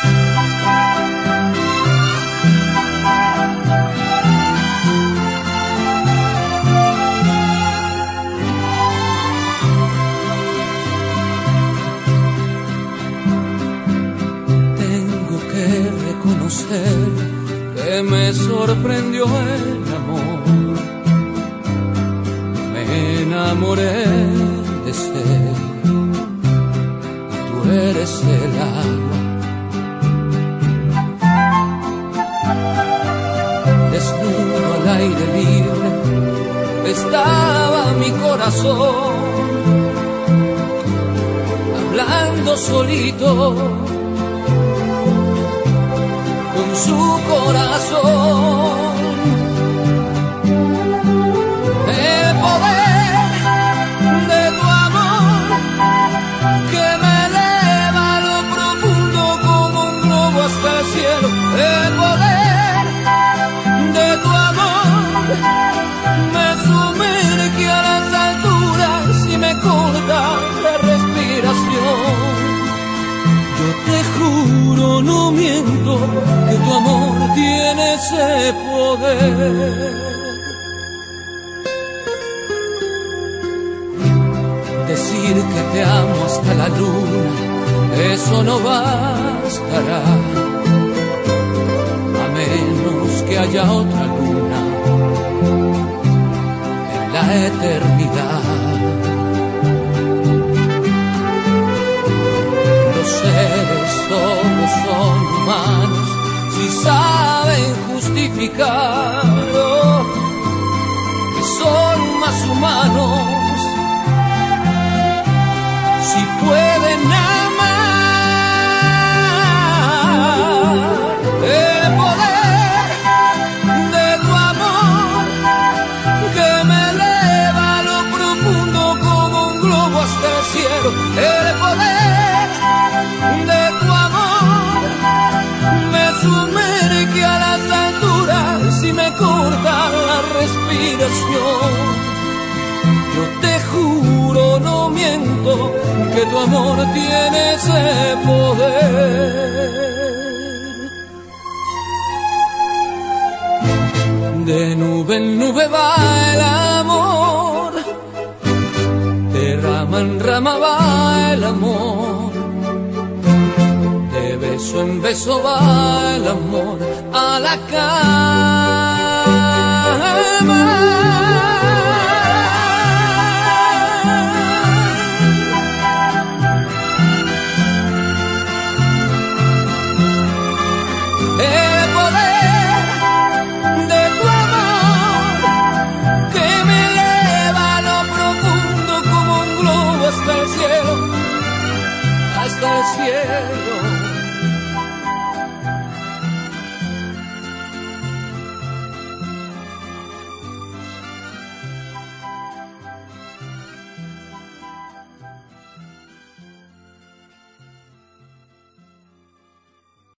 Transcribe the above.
Que me sorprendió el amor, me enamoré de ser, tú eres el agua. Desnudo al aire libre estaba mi corazón, hablando solito su corazón. El poder de tu amor que me eleva a lo profundo como un globo hasta el cielo. El poder de tu amor me sumerge a las alturas y me corta la respiración. Yo te juro, no miento, que tu amor tiene ese poder. Decir que te amo hasta la luna, eso no bastará, a menos que haya otra luna en la eternidad. Los seres solo son humanos si saben justificarlo, que son más humanos si pueden amar. El poder de tu amor que me eleva a lo profundo como un globo hasta el cielo. El poder de tu amor me sumerge a las alturas y me corta la respiración. Yo te juro, no miento, que tu amor tiene ese poder. De nube en nube va el amor, de rama en rama va el amor, de beso en beso va el amor a la cama. El poder de tu amor que me eleva a lo profundo como un globo hasta el cielo, hasta el cielo.